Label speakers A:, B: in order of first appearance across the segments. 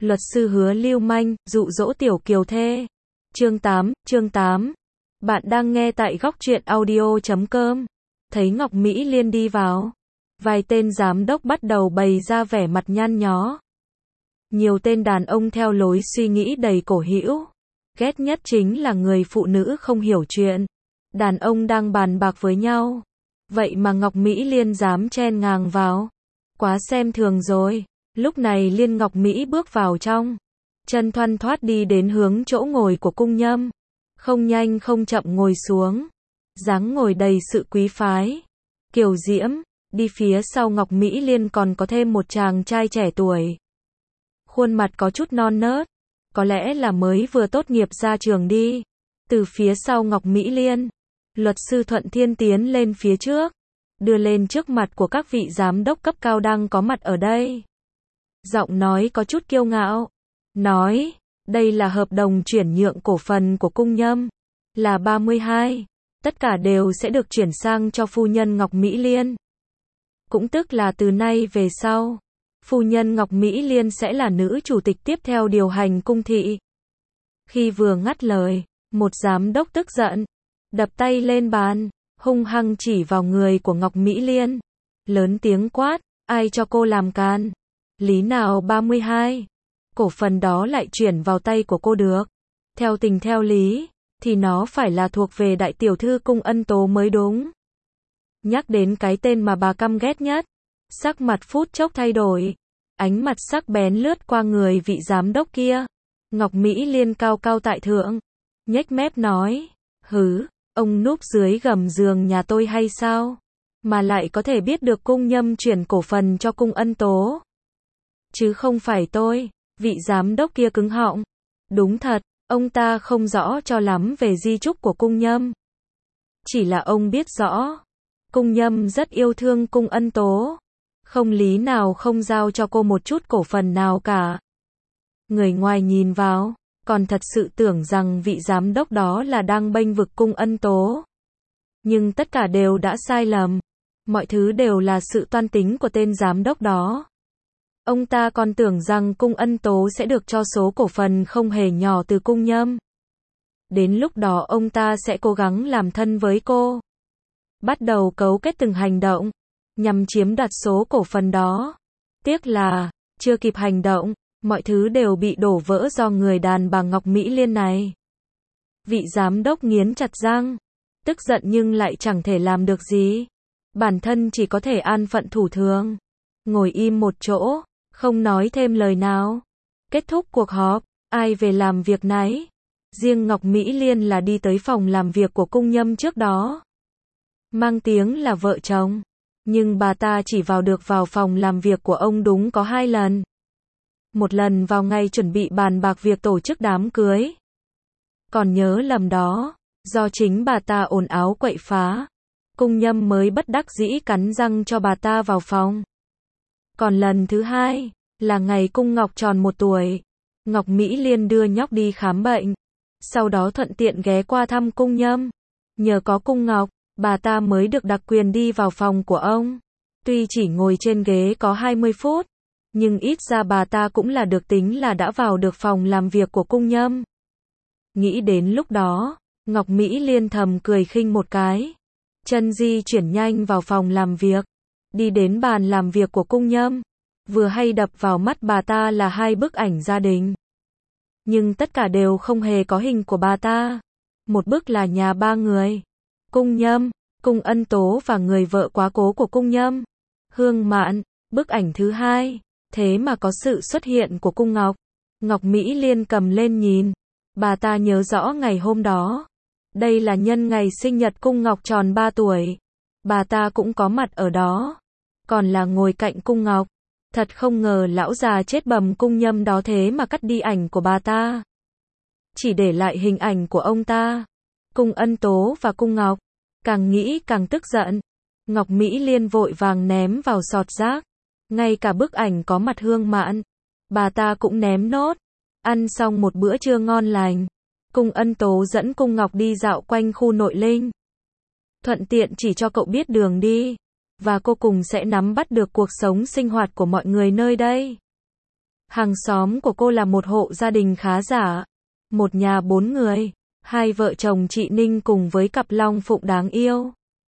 A: Luật sư hứa lưu manh, dụ dỗ tiểu kiều thê. Chương 8. Bạn đang nghe tại góc truyện audio.com. Thấy Ngọc Mỹ Liên đi vào, vài tên giám đốc bắt đầu bày ra vẻ mặt nhăn nhó. Nhiều tên đàn ông theo lối suy nghĩ đầy cổ hữu. Ghét nhất chính là người phụ nữ không hiểu chuyện. Đàn ông đang bàn bạc với nhau. Vậy mà Ngọc Mỹ Liên dám chen ngang vào. Quá xem thường rồi. Lúc này Liên Ngọc Mỹ bước vào trong. Chân thoăn thoắt đi đến hướng chỗ ngồi của cung nhâm. Không nhanh không chậm ngồi xuống. Dáng ngồi đầy sự quý phái. Kiều diễm. Đi phía sau Ngọc Mỹ Liên còn có thêm một chàng trai trẻ tuổi. Khuôn mặt có chút non nớt. Có lẽ là mới vừa tốt nghiệp ra trường đi. Từ phía sau Ngọc Mỹ Liên, luật sư Thuận Thiên tiến lên phía trước, đưa lên trước mặt của các vị giám đốc cấp cao đang có mặt ở đây. Giọng nói có chút kiêu ngạo. Nói, đây là hợp đồng chuyển nhượng cổ phần của cung nhâm. Là 32. Tất cả đều sẽ được chuyển sang cho phu nhân Ngọc Mỹ Liên. Cũng tức là từ nay về sau, phu nhân Ngọc Mỹ Liên sẽ là nữ chủ tịch tiếp theo điều hành cung thị. Khi vừa ngắt lời, một giám đốc tức giận, đập tay lên bàn, hung hăng chỉ vào người của Ngọc Mỹ Liên. Lớn tiếng quát, ai cho cô làm can? Lý nào 32? Cổ phần đó lại chuyển vào tay của cô được. Theo tình theo lý, thì nó phải là thuộc về đại tiểu thư Cung Ân Tố mới đúng. Nhắc đến cái tên mà bà căm ghét nhất, sắc mặt phút chốc thay đổi. Ánh mặt sắc bén lướt qua người vị giám đốc kia. Ngọc Mỹ Liên cao cao tại thượng, nhếch mép nói, hứ, ông núp dưới gầm giường nhà tôi hay sao? Mà lại có thể biết được cung nhâm chuyển cổ phần cho Cung Ân Tố. Chứ không phải tôi. Vị giám đốc kia cứng họng. Đúng thật, ông ta không rõ cho lắm về di chúc của cung nhâm. Chỉ là ông biết rõ, cung nhâm rất yêu thương Cung Ân Tố. Không lý nào không giao cho cô một chút cổ phần nào cả. Người ngoài nhìn vào, còn thật sự tưởng rằng vị giám đốc đó là đang bênh vực Cung Ân Tố. Nhưng tất cả đều đã sai lầm. Mọi thứ đều là sự toan tính của tên giám đốc đó. Ông ta còn tưởng rằng Cung Ân Tố sẽ được cho số cổ phần không hề nhỏ từ cung nhâm. Đến lúc đó ông ta sẽ cố gắng làm thân với cô. Bắt đầu cấu kết từng hành động, nhằm chiếm đoạt số cổ phần đó. Tiếc là, chưa kịp hành động, mọi thứ đều bị đổ vỡ do người đàn bà Ngọc Mỹ Liên này. Vị giám đốc nghiến chặt răng, tức giận nhưng lại chẳng thể làm được gì. Bản thân chỉ có thể an phận thủ thường, ngồi im một chỗ, không nói thêm lời nào. Kết thúc cuộc họp, ai về làm việc nấy. Riêng Ngọc Mỹ Liên là đi tới phòng làm việc của cung nhâm trước đó. Mang tiếng là vợ chồng, nhưng bà ta chỉ được vào phòng làm việc của ông đúng có 2 lần. Một lần vào ngày chuẩn bị bàn bạc việc tổ chức đám cưới. Còn nhớ lầm đó, do chính bà ta ồn áo quậy phá, cung nhâm mới bất đắc dĩ cắn răng cho bà ta vào phòng. Còn lần thứ 2, là ngày cung Ngọc tròn 1 tuổi. Ngọc Mỹ Liên đưa nhóc đi khám bệnh. Sau đó thuận tiện ghé qua thăm cung nhâm. Nhờ có cung Ngọc, bà ta mới được đặc quyền đi vào phòng của ông. Tuy chỉ ngồi trên ghế có 20 phút, nhưng ít ra bà ta cũng là được tính là đã vào được phòng làm việc của cung nhâm. Nghĩ đến lúc đó, Ngọc Mỹ Liên thầm cười khinh một cái. Chân di chuyển nhanh vào phòng làm việc. Đi đến bàn làm việc của cung nhâm. Vừa hay đập vào mắt bà ta là 2 bức ảnh gia đình. Nhưng tất cả đều không hề có hình của bà ta. Một bức là nhà 3 người. Cung nhâm, Cung Ân Tố và người vợ quá cố của cung nhâm, Hương Mạn. Bức ảnh thứ 2, thế mà có sự xuất hiện của cung Ngọc. Ngọc Mỹ Liên cầm lên nhìn. Bà ta nhớ rõ ngày hôm đó. Đây là nhân ngày sinh nhật cung Ngọc tròn 3 tuổi. Bà ta cũng có mặt ở đó. Còn là ngồi cạnh cung Ngọc. Thật không ngờ lão già chết bầm cung nhâm đó thế mà cắt đi ảnh của bà ta. Chỉ để lại hình ảnh của ông ta. Cung Ân Tố và cung Ngọc. Càng nghĩ càng tức giận. Ngọc Mỹ Liên vội vàng ném vào sọt rác. Ngay cả bức ảnh có mặt Hương Mạn, bà ta cũng ném nốt. Ăn xong một bữa trưa ngon lành, Cung Ân Tố dẫn cung Ngọc đi dạo quanh khu nội linh. Thuận tiện chỉ cho cậu biết đường đi. Và cô cùng sẽ nắm bắt được cuộc sống sinh hoạt của mọi người nơi đây. Hàng xóm của cô là một hộ gia đình khá giả. Một nhà 4 người. Hai vợ chồng chị Ninh cùng với cặp long phụng đáng yêu.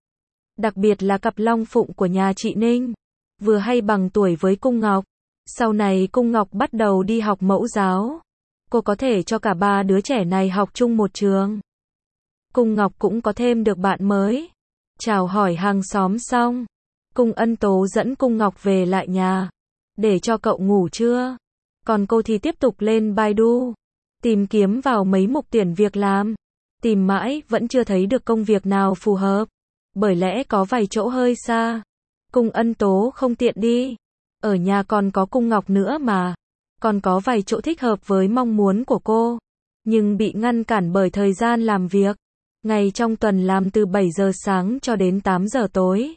A: Đặc biệt là cặp long phụng của nhà chị Ninh. Vừa hay bằng tuổi với Cung Ngọc. Sau này Cung Ngọc bắt đầu đi học mẫu giáo. Cô có thể cho cả ba đứa trẻ này học chung một trường. Cung Ngọc cũng có thêm được bạn mới. Chào hỏi hàng xóm xong. Cung Ân Tố dẫn Cung Ngọc về lại nhà. Để cho cậu ngủ trưa. Còn cô thì tiếp tục lên Baidu. Tìm kiếm vào mấy mục tuyển việc làm. Tìm mãi vẫn chưa thấy được công việc nào phù hợp. Bởi lẽ có vài chỗ hơi xa. Cung Ân Tố không tiện đi. Ở nhà còn có Cung Ngọc nữa mà. Còn có vài chỗ thích hợp với mong muốn của cô. Nhưng bị ngăn cản bởi thời gian làm việc. Ngày trong tuần làm từ 7 giờ sáng cho đến 8 giờ tối.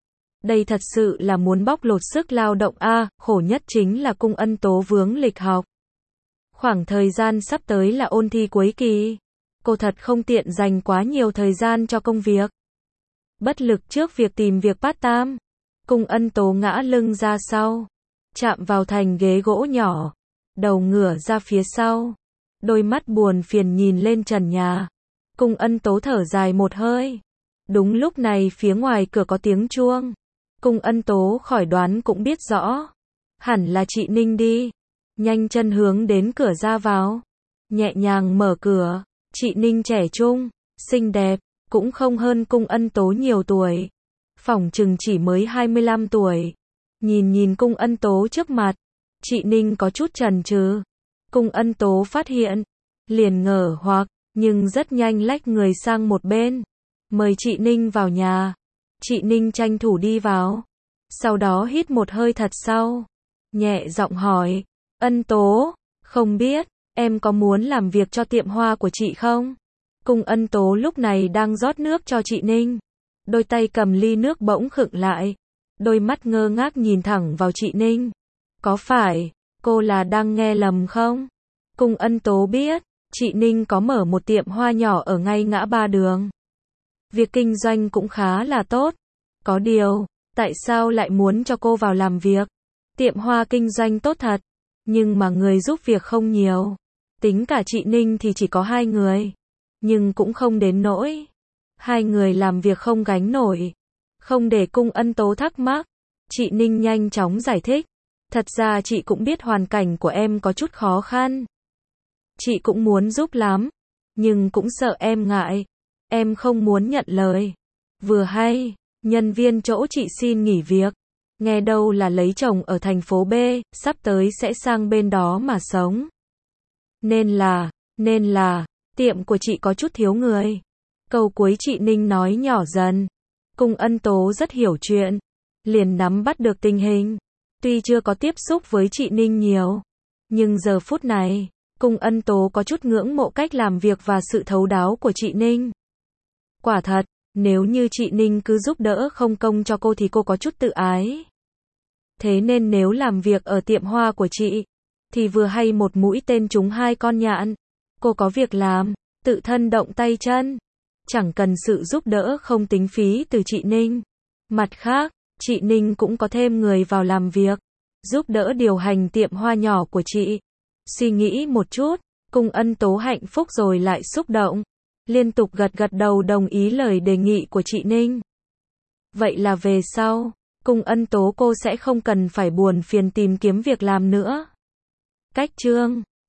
A: Đây thật sự là muốn bóc lột sức lao động a, khổ nhất chính là Cung Ân Tố vướng lịch học. Khoảng thời gian sắp tới là ôn thi cuối kỳ. Cô thật không tiện dành quá nhiều thời gian cho công việc. Bất lực trước việc tìm việc part-time. Cung Ân Tố ngã lưng ra sau. Chạm vào thành ghế gỗ nhỏ. Đầu ngửa ra phía sau. Đôi mắt buồn phiền nhìn lên trần nhà. Cung Ân Tố thở dài một hơi. Đúng lúc này phía ngoài cửa có tiếng chuông. Cung Ân Tố khỏi đoán cũng biết rõ. Hẳn là chị Ninh đi. Nhanh chân hướng đến cửa ra vào. Nhẹ nhàng mở cửa. Chị Ninh trẻ trung, xinh đẹp, cũng không hơn Cung Ân Tố nhiều tuổi. Phỏng chừng chỉ mới 25 tuổi. Nhìn Cung Ân Tố trước mặt. Chị Ninh có chút chần chừ. Cung Ân Tố phát hiện. Liền ngờ hoặc, nhưng rất nhanh lách người sang một bên. Mời chị Ninh vào nhà. Chị Ninh tranh thủ đi vào. Sau đó hít một hơi thật sâu. Nhẹ giọng hỏi. Ân Tố, không biết, em có muốn làm việc cho tiệm hoa của chị không? Cung Ân Tố lúc này đang rót nước cho chị Ninh. Đôi tay cầm ly nước bỗng khựng lại. Đôi mắt ngơ ngác nhìn thẳng vào chị Ninh. Có phải, cô là đang nghe lầm không? Cung Ân Tố biết, chị Ninh có mở một tiệm hoa nhỏ ở ngay ngã ba đường. Việc kinh doanh cũng khá là tốt. Có điều, tại sao lại muốn cho cô vào làm việc? Tiệm hoa kinh doanh tốt thật, nhưng mà người giúp việc không nhiều. Tính cả chị Ninh thì chỉ có 2 người. Nhưng cũng không đến nỗi 2 người làm việc không gánh nổi. Không để Cung Ân Tố thắc mắc, chị Ninh nhanh chóng giải thích. Thật ra chị cũng biết hoàn cảnh của em có chút khó khăn. Chị cũng muốn giúp lắm, nhưng cũng sợ em ngại. Em không muốn nhận lời. Vừa hay, nhân viên chỗ chị xin nghỉ việc. Nghe đâu là lấy chồng ở thành phố B, sắp tới sẽ sang bên đó mà sống. Nên là, tiệm của chị có chút thiếu người. Câu cuối chị Ninh nói nhỏ dần. Cung Ân Tố rất hiểu chuyện. Liền nắm bắt được tình hình. Tuy chưa có tiếp xúc với chị Ninh nhiều. Nhưng giờ phút này, Cung Ân Tố có chút ngưỡng mộ cách làm việc và sự thấu đáo của chị Ninh. Quả thật, nếu như chị Ninh cứ giúp đỡ không công cho cô thì cô có chút tự ái. Thế nên nếu làm việc ở tiệm hoa của chị, thì vừa hay một mũi tên trúng 2 con nhạn. Cô có việc làm, tự thân động tay chân. Chẳng cần sự giúp đỡ không tính phí từ chị Ninh. Mặt khác, chị Ninh cũng có thêm người vào làm việc, giúp đỡ điều hành tiệm hoa nhỏ của chị. Suy nghĩ một chút, Cung Ân Tố hạnh phúc rồi lại xúc động. Liên tục gật đầu đồng ý lời đề nghị của chị Ninh. Vậy là về sau, Cung Ân Tố cô sẽ không cần phải buồn phiền tìm kiếm việc làm nữa. Cách chương